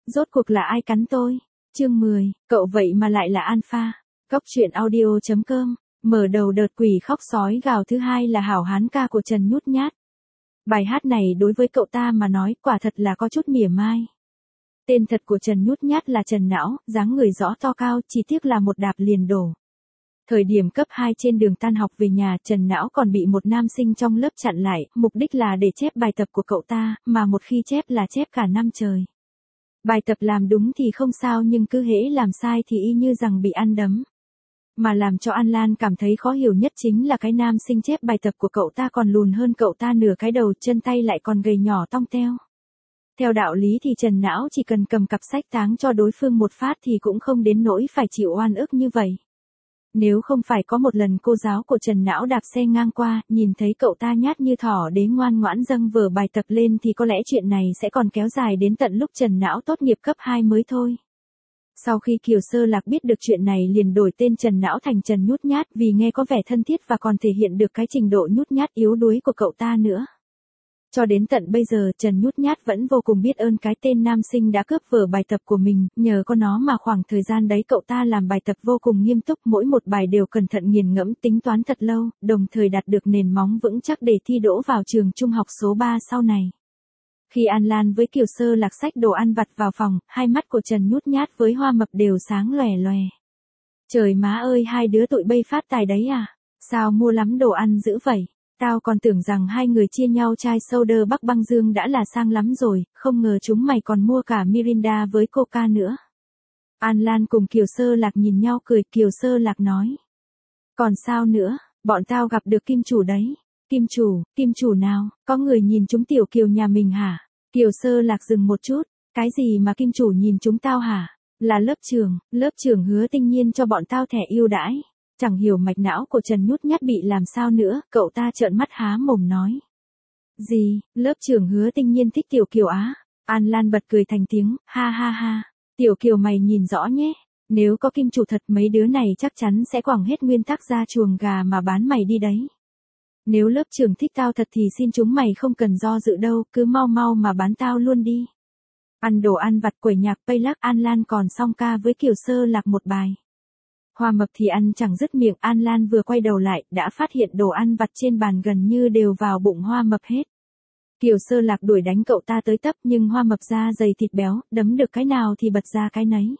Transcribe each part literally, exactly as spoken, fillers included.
Rốt cuộc là ai cắn tôi? Chương mười, cậu vậy mà lại là alpha. Góc truyện audio chấm com. Mở đầu đợt quỷ khóc sói gào thứ hai là Hảo Hán ca của Trần Nhút Nhát. Bài hát này đối với cậu ta mà nói quả thật là có chút mỉa mai. Tên thật của Trần Nhút Nhát là Trần Não, dáng người rõ to cao, chỉ tiếc là một đạp liền đổ. Thời điểm cấp hai trên đường tan học về nhà, Trần Não còn bị một nam sinh trong lớp chặn lại, mục đích là để chép bài tập của cậu ta, mà một khi chép là chép cả năm trời. Bài tập làm đúng thì không sao nhưng cứ hễ làm sai thì y như rằng bị ăn đấm. Mà làm cho An Lan cảm thấy khó hiểu nhất chính là cái nam sinh chép bài tập của cậu ta còn lùn hơn cậu ta nửa cái đầu, chân tay lại còn gầy nhỏ tong teo. Theo đạo lý thì Trần Não chỉ cần cầm cặp sách táng cho đối phương một phát thì cũng không đến nỗi phải chịu oan ức như vậy. Nếu không phải có một lần cô giáo của Trần Não đạp xe ngang qua, nhìn thấy cậu ta nhát như thỏ đế ngoan ngoãn dâng vở bài tập lên thì có lẽ chuyện này sẽ còn kéo dài đến tận lúc Trần Não tốt nghiệp cấp hai mới thôi. Sau khi Kiều Sơ Lạc biết được chuyện này liền đổi tên Trần Não thành Trần Nhút Nhát vì nghe có vẻ thân thiết và còn thể hiện được cái trình độ nhút nhát yếu đuối của cậu ta nữa. Cho đến tận bây giờ Trần Nhút Nhát vẫn vô cùng biết ơn cái tên nam sinh đã cướp vở bài tập của mình, nhờ có nó mà khoảng thời gian đấy cậu ta làm bài tập vô cùng nghiêm túc, mỗi một bài đều cẩn thận nghiền ngẫm tính toán thật lâu, đồng thời đạt được nền móng vững chắc để thi đỗ vào trường trung học số ba sau này. Khi An Lan với Kiều Sơ Lạc xách đồ ăn vặt vào phòng, hai mắt của Trần Nhút Nhát với Hoa Mập đều sáng lòe lòe. Trời má ơi, hai đứa tụi bay phát tài đấy à? Sao mua lắm đồ ăn dữ vậy? Tao còn tưởng rằng hai người chia nhau chai soda Bắc Băng Dương đã là sang lắm rồi, không ngờ chúng mày còn mua cả Mirinda với Coca nữa. An Lan cùng Kiều Sơ Lạc nhìn nhau cười, Kiều Sơ Lạc nói. Còn sao nữa, bọn tao gặp được kim chủ đấy. Kim chủ, kim chủ nào, có người nhìn chúng tiểu Kiều nhà mình hả? Kiều Sơ Lạc dừng một chút, cái gì mà kim chủ nhìn chúng tao hả? Là lớp trưởng, lớp trưởng Hứa Tinh Nhiên cho bọn tao thẻ ưu đãi. Chẳng hiểu mạch não của Trần Nhút Nhát bị làm sao nữa, cậu ta trợn mắt há mồm nói. Gì, lớp trưởng Hứa Tinh Nhiên thích tiểu Kiều á? An Lan bật cười thành tiếng, ha ha ha, tiểu Kiều mày nhìn rõ nhé, nếu có kim chủ thật mấy đứa này chắc chắn sẽ quẳng hết nguyên tắc ra chuồng gà mà bán mày đi đấy. Nếu lớp trưởng thích tao thật thì xin chúng mày không cần do dự đâu, cứ mau mau mà bán tao luôn đi. Ăn đồ ăn vặt quẩy nhạc pay lắc, An Lan còn song ca với Kiều Sơ Lạc một bài. Hoa Mập thì ăn chẳng dứt miệng, An Lan vừa quay đầu lại, đã phát hiện đồ ăn vặt trên bàn gần như đều vào bụng Hoa Mập hết. Kiều Sơ Lạc đuổi đánh cậu ta tới tấp nhưng Hoa Mập da dày thịt béo, đấm được cái nào thì bật ra cái nấy.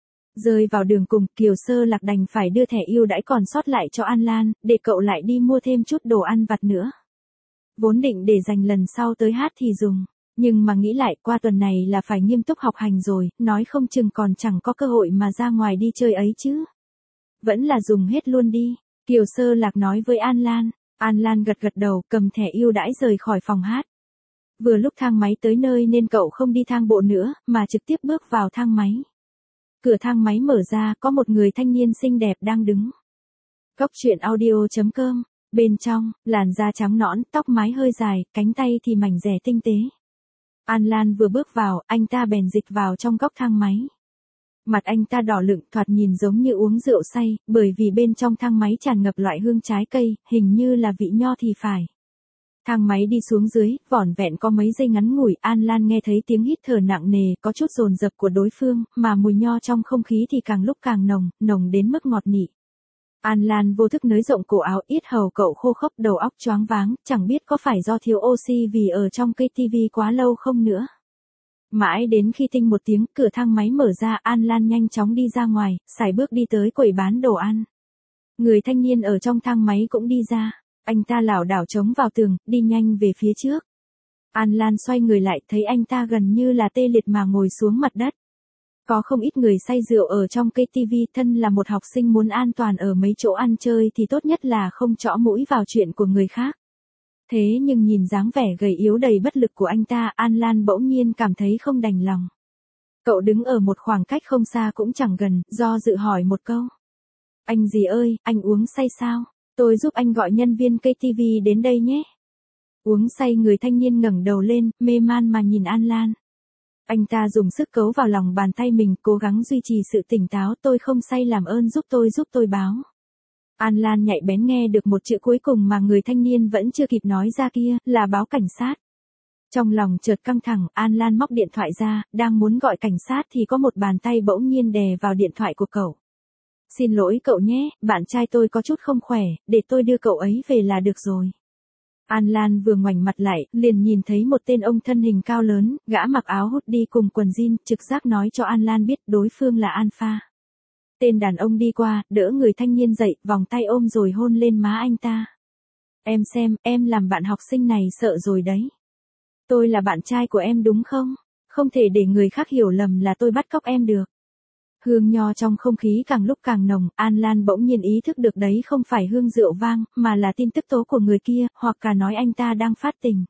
Rơi vào đường cùng, Kiều Sơ Lạc đành phải đưa thẻ ưu đãi còn sót lại cho An Lan, để cậu lại đi mua thêm chút đồ ăn vặt nữa. Vốn định để dành lần sau tới hát thì dùng, nhưng mà nghĩ lại qua tuần này là phải nghiêm túc học hành rồi, nói không chừng còn chẳng có cơ hội mà ra ngoài đi chơi ấy chứ. Vẫn là dùng hết luôn đi, Kiều Sơ Lạc nói với An Lan. An Lan gật gật đầu, cầm thẻ ưu đãi rời khỏi phòng hát. Vừa lúc thang máy tới nơi nên cậu không đi thang bộ nữa, mà trực tiếp bước vào thang máy. Cửa thang máy mở ra, có một người thanh niên xinh đẹp đang đứng. Góc truyện audio chấm com. Bên trong, làn da trắng nõn, tóc mái hơi dài, cánh tay thì mảnh dẻ tinh tế. An Lan vừa bước vào, anh ta bèn dịch vào trong góc thang máy. Mặt anh ta đỏ lựng, thoạt nhìn giống như uống rượu say, bởi vì bên trong thang máy tràn ngập loại hương trái cây, hình như là vị nho thì phải. Thang máy đi xuống dưới, vỏn vẹn có mấy giây ngắn ngủi, An Lan nghe thấy tiếng hít thở nặng nề, có chút dồn dập của đối phương, mà mùi nho trong không khí thì càng lúc càng nồng, nồng đến mức ngọt nị. An Lan vô thức nới rộng cổ áo, yết hầu cậu khô khốc, đầu óc choáng váng, chẳng biết có phải do thiếu oxy vì ở trong cây tivi quá lâu không nữa. Mãi đến khi tinh một tiếng, cửa thang máy mở ra, An Lan nhanh chóng đi ra ngoài, sải bước đi tới quầy bán đồ ăn. Người thanh niên ở trong thang máy cũng đi ra. Anh ta lảo đảo chống vào tường, đi nhanh về phía trước. An Lan xoay người lại, thấy anh ta gần như là tê liệt mà ngồi xuống mặt đất. Có không ít người say rượu ở trong cây tivi, thân là một học sinh muốn an toàn ở mấy chỗ ăn chơi thì tốt nhất là không chõ mũi vào chuyện của người khác. Thế nhưng nhìn dáng vẻ gầy yếu đầy bất lực của anh ta, An Lan bỗng nhiên cảm thấy không đành lòng. Cậu đứng ở một khoảng cách không xa cũng chẳng gần, do dự hỏi một câu. Anh gì ơi, anh uống say sao? Tôi giúp anh gọi nhân viên cây tivi đến đây nhé. Uống say, người thanh niên ngẩng đầu lên, mê man mà nhìn An Lan. Anh ta dùng sức cấu vào lòng bàn tay mình, cố gắng duy trì sự tỉnh táo. Tôi không say, làm ơn giúp tôi giúp tôi báo. An Lan nhạy bén nghe được một chữ cuối cùng mà người thanh niên vẫn chưa kịp nói ra kia, là báo cảnh sát. Trong lòng chợt căng thẳng, An Lan móc điện thoại ra, đang muốn gọi cảnh sát thì có một bàn tay bỗng nhiên đè vào điện thoại của cậu. Xin lỗi cậu nhé, bạn trai tôi có chút không khỏe, để tôi đưa cậu ấy về là được rồi. An Lan vừa ngoảnh mặt lại, liền nhìn thấy một tên ông thân hình cao lớn, gã mặc áo hoodie cùng quần jean, trực giác nói cho An Lan biết đối phương là Alpha. Tên đàn ông đi qua, đỡ người thanh niên dậy, vòng tay ôm rồi hôn lên má anh ta. Em xem, em làm bạn học sinh này sợ rồi đấy. Tôi là bạn trai của em đúng không? Không thể để người khác hiểu lầm là tôi bắt cóc em được. Hương nho trong không khí càng lúc càng nồng, An Lan bỗng nhiên ý thức được đấy không phải hương rượu vang, mà là tin tức tố của người kia, hoặc cả nói anh ta đang phát tình.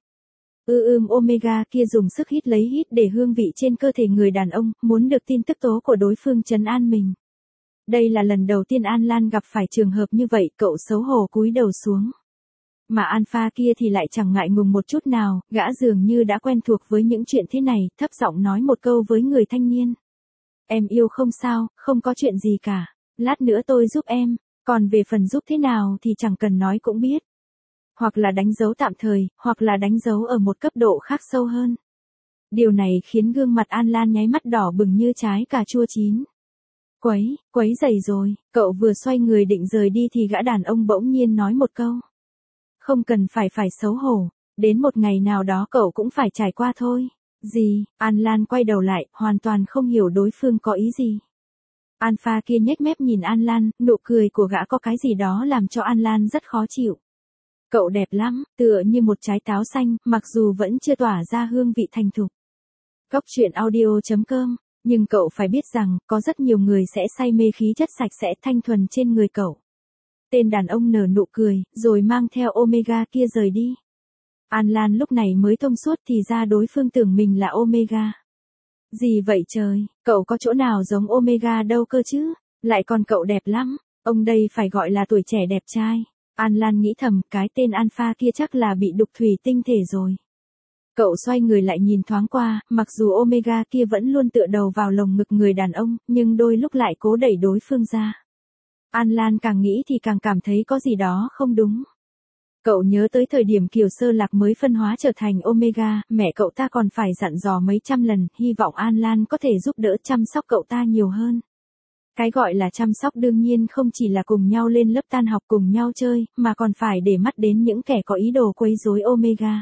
Ư ưm Omega kia dùng sức hít lấy hít để hương vị trên cơ thể người đàn ông, muốn được tin tức tố của đối phương trấn an mình. Đây là lần đầu tiên An Lan gặp phải trường hợp như vậy, cậu xấu hổ cúi đầu xuống. Mà Alpha kia thì lại chẳng ngại ngùng một chút nào, gã dường như đã quen thuộc với những chuyện thế này, thấp giọng nói một câu với người thanh niên. Em yêu không sao, không có chuyện gì cả. Lát nữa tôi giúp em, còn về phần giúp thế nào thì chẳng cần nói cũng biết. Hoặc là đánh dấu tạm thời, hoặc là đánh dấu ở một cấp độ khác sâu hơn. Điều này khiến gương mặt An Lan nháy mắt đỏ bừng như trái cà chua chín. Quấy, quấy dày rồi, cậu vừa xoay người định rời đi thì gã đàn ông bỗng nhiên nói một câu. Không cần phải phải xấu hổ, đến một ngày nào đó cậu cũng phải trải qua thôi. Gì? An Lan quay đầu lại, hoàn toàn không hiểu đối phương có ý gì. Alpha kia nhếch mép nhìn An Lan, nụ cười của gã có cái gì đó làm cho An Lan rất khó chịu. Cậu đẹp lắm, tựa như một trái táo xanh, mặc dù vẫn chưa tỏa ra hương vị thành thục. Cốc truyện audio chấm com, nhưng cậu phải biết rằng, có rất nhiều người sẽ say mê khí chất sạch sẽ thanh thuần trên người cậu. Tên đàn ông nở nụ cười, rồi mang theo Omega kia rời đi. An Lan lúc này mới thông suốt thì ra đối phương tưởng mình là Omega. Gì vậy trời, cậu có chỗ nào giống Omega đâu cơ chứ, lại còn cậu đẹp lắm, ông đây phải gọi là tuổi trẻ đẹp trai. An Lan nghĩ thầm, cái tên Alpha kia chắc là bị đục thủy tinh thể rồi. Cậu xoay người lại nhìn thoáng qua, mặc dù Omega kia vẫn luôn tựa đầu vào lồng ngực người đàn ông, nhưng đôi lúc lại cố đẩy đối phương ra. An Lan càng nghĩ thì càng cảm thấy có gì đó không đúng. Cậu nhớ tới thời điểm Kiều Sơ Lạc mới phân hóa trở thành Omega, mẹ cậu ta còn phải dặn dò mấy trăm lần, hy vọng An Lan có thể giúp đỡ chăm sóc cậu ta nhiều hơn. Cái gọi là chăm sóc đương nhiên không chỉ là cùng nhau lên lớp tan học cùng nhau chơi, mà còn phải để mắt đến những kẻ có ý đồ quấy rối Omega.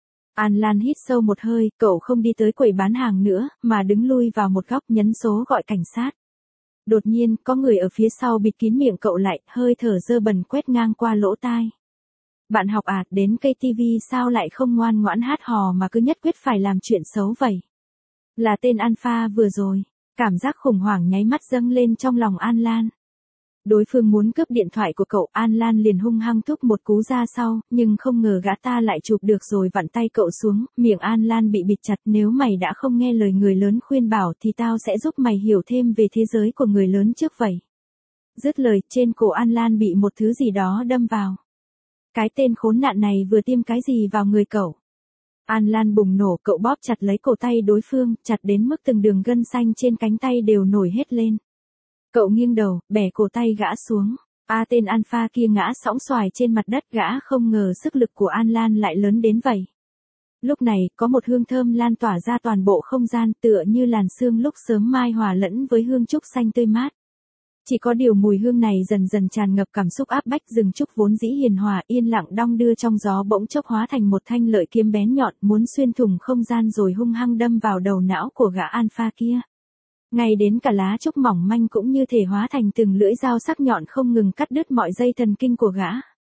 An Lan hít sâu một hơi, cậu không đi tới quầy bán hàng nữa, mà đứng lui vào một góc nhấn số gọi cảnh sát. Đột nhiên, có người ở phía sau bịt kín miệng cậu lại, hơi thở dơ bẩn quét ngang qua lỗ tai. Bạn học à, đến ca tê vê sao lại không ngoan ngoãn hát hò mà cứ nhất quyết phải làm chuyện xấu vậy? Là tên Alpha vừa rồi. Cảm giác khủng hoảng nháy mắt dâng lên trong lòng An Lan. Đối phương muốn cướp điện thoại của cậu, An Lan liền hung hăng thúc một cú ra sau, nhưng không ngờ gã ta lại chụp được rồi vặn tay cậu xuống, miệng An Lan bị bịt chặt. Nếu mày đã không nghe lời người lớn khuyên bảo thì tao sẽ giúp mày hiểu thêm về thế giới của người lớn trước vậy. Dứt lời, trên cổ An Lan bị một thứ gì đó đâm vào. Cái tên khốn nạn này vừa tiêm cái gì vào người cậu? An Lan bùng nổ, cậu bóp chặt lấy cổ tay đối phương, chặt đến mức từng đường gân xanh trên cánh tay đều nổi hết lên. Cậu nghiêng đầu, bẻ cổ tay gã xuống. A tên Alpha kia ngã sõng xoài trên mặt đất, gã không ngờ sức lực của An Lan lại lớn đến vậy. Lúc này, có một hương thơm lan tỏa ra toàn bộ không gian, tựa như làn sương lúc sớm mai hòa lẫn với hương trúc xanh tươi mát. Chỉ có điều mùi hương này dần dần tràn ngập cảm xúc áp bách, rừng trúc vốn dĩ hiền hòa yên lặng đong đưa trong gió bỗng chốc hóa thành một thanh lợi kiếm bén nhọn, muốn xuyên thủng không gian rồi hung hăng đâm vào đầu não của gã Alpha kia. Ngay đến cả lá trúc mỏng manh cũng như thể hóa thành từng lưỡi dao sắc nhọn không ngừng cắt đứt mọi dây thần kinh của gã.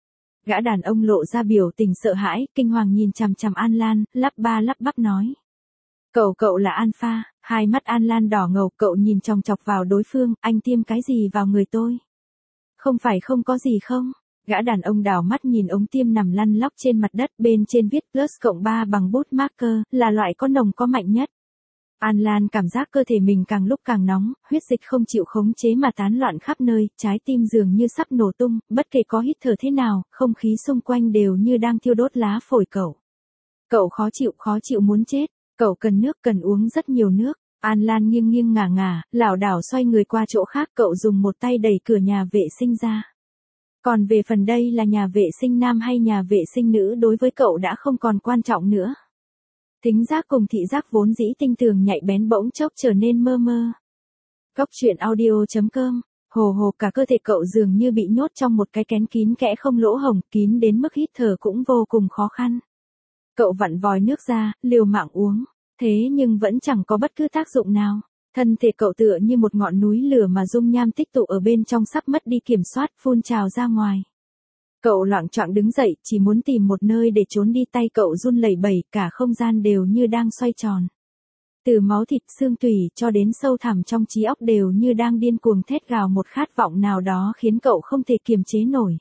Gã đàn ông lộ ra biểu tình sợ hãi, kinh hoàng nhìn chằm chằm An Lan, lắp ba lắp bắp nói. Cậu cậu là Alpha. Hai mắt An Lan đỏ ngầu, cậu nhìn chòng chọc vào đối phương, anh tiêm cái gì vào người tôi? Không phải không có gì không? Gã đàn ông đảo mắt nhìn ống tiêm nằm lăn lóc trên mặt đất, bên trên viết plus cộng ba bằng bút marker, là loại có nồng có mạnh nhất. An Lan cảm giác cơ thể mình càng lúc càng nóng, huyết dịch không chịu khống chế mà tán loạn khắp nơi, trái tim dường như sắp nổ tung, bất kể có hít thở thế nào, không khí xung quanh đều như đang thiêu đốt lá phổi cậu. Cậu khó chịu, khó chịu muốn chết. Cậu cần nước, cần uống rất nhiều nước. An Lan nghiêng nghiêng ngả ngả, lảo đảo xoay người qua chỗ khác, cậu dùng một tay đẩy cửa nhà vệ sinh ra. Còn về phần đây là nhà vệ sinh nam hay nhà vệ sinh nữ đối với cậu đã không còn quan trọng nữa. Thính giác cùng thị giác vốn dĩ tinh tường nhạy bén bỗng chốc trở nên mơ mơ. Góc truyện audio chấm com. Hồ hồ cả cơ thể cậu dường như bị nhốt trong một cái kén kín kẽ không lỗ hổng, kín đến mức hít thở cũng vô cùng khó khăn. Cậu vặn vòi nước ra, liều mạng uống, thế nhưng vẫn chẳng có bất cứ tác dụng nào. Thân thể cậu tựa như một ngọn núi lửa mà dung nham tích tụ ở bên trong sắp mất đi kiểm soát, phun trào ra ngoài. Cậu loạng choạng đứng dậy, chỉ muốn tìm một nơi để trốn đi, tay cậu run lẩy bẩy, cả không gian đều như đang xoay tròn. Từ máu thịt xương tủy cho đến sâu thẳm trong trí óc đều như đang điên cuồng thét gào một khát vọng nào đó khiến cậu không thể kiềm chế nổi.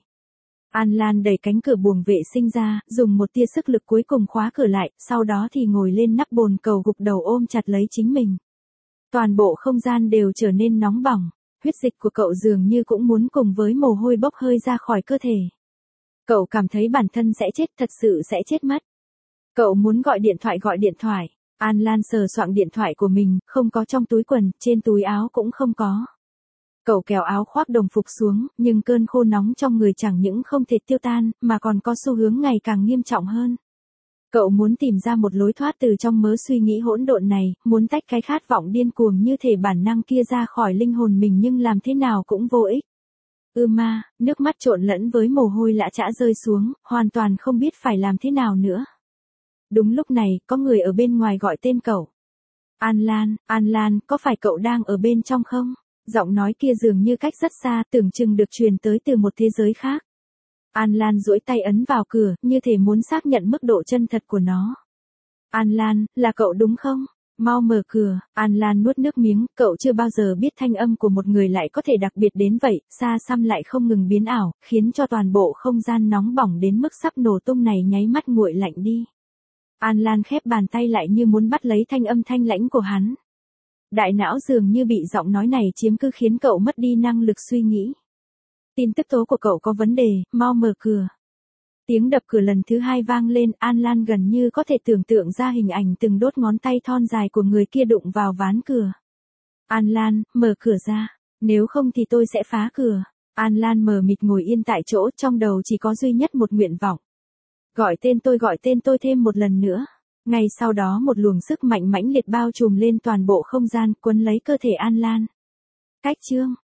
An Lan đẩy cánh cửa buồng vệ sinh ra, dùng một tia sức lực cuối cùng khóa cửa lại, sau đó thì ngồi lên nắp bồn cầu gục đầu ôm chặt lấy chính mình. Toàn bộ không gian đều trở nên nóng bỏng, huyết dịch của cậu dường như cũng muốn cùng với mồ hôi bốc hơi ra khỏi cơ thể. Cậu cảm thấy bản thân sẽ chết, thật sự sẽ chết mất. Cậu muốn gọi điện thoại gọi điện thoại. An Lan sờ soạng điện thoại của mình, không có trong túi quần, trên túi áo cũng không có. Cậu kéo áo khoác đồng phục xuống, nhưng cơn khô nóng trong người chẳng những không thể tiêu tan, mà còn có xu hướng ngày càng nghiêm trọng hơn. Cậu muốn tìm ra một lối thoát từ trong mớ suy nghĩ hỗn độn này, muốn tách cái khát vọng điên cuồng như thể bản năng kia ra khỏi linh hồn mình, nhưng làm thế nào cũng vô ích. Ư ma, nước mắt trộn lẫn với mồ hôi lã chã rơi xuống, hoàn toàn không biết phải làm thế nào nữa. Đúng lúc này, có người ở bên ngoài gọi tên cậu. An Lan, An Lan, có phải cậu đang ở bên trong không? Giọng nói kia dường như cách rất xa, tưởng chừng được truyền tới từ một thế giới khác. An Lan duỗi tay ấn vào cửa, như thể muốn xác nhận mức độ chân thật của nó. An Lan, là cậu đúng không? Mau mở cửa. An Lan nuốt nước miếng, cậu chưa bao giờ biết thanh âm của một người lại có thể đặc biệt đến vậy, xa xăm lại không ngừng biến ảo, khiến cho toàn bộ không gian nóng bỏng đến mức sắp nổ tung này nháy mắt nguội lạnh đi. An Lan khép bàn tay lại như muốn bắt lấy thanh âm thanh lãnh của hắn. Đại não dường như bị giọng nói này chiếm cứ khiến cậu mất đi năng lực suy nghĩ. Tin tức tố của cậu có vấn đề, mau mở cửa. Tiếng đập cửa lần thứ hai vang lên, An Lan gần như có thể tưởng tượng ra hình ảnh từng đốt ngón tay thon dài của người kia đụng vào ván cửa. An Lan, mở cửa ra, nếu không thì tôi sẽ phá cửa. An Lan mờ mịt ngồi yên tại chỗ, trong đầu chỉ có duy nhất một nguyện vọng. Gọi tên tôi, gọi tên tôi thêm một lần nữa. Ngay sau đó một luồng sức mạnh mãnh liệt bao trùm lên toàn bộ không gian, quấn lấy cơ thể An Lan. Cách chương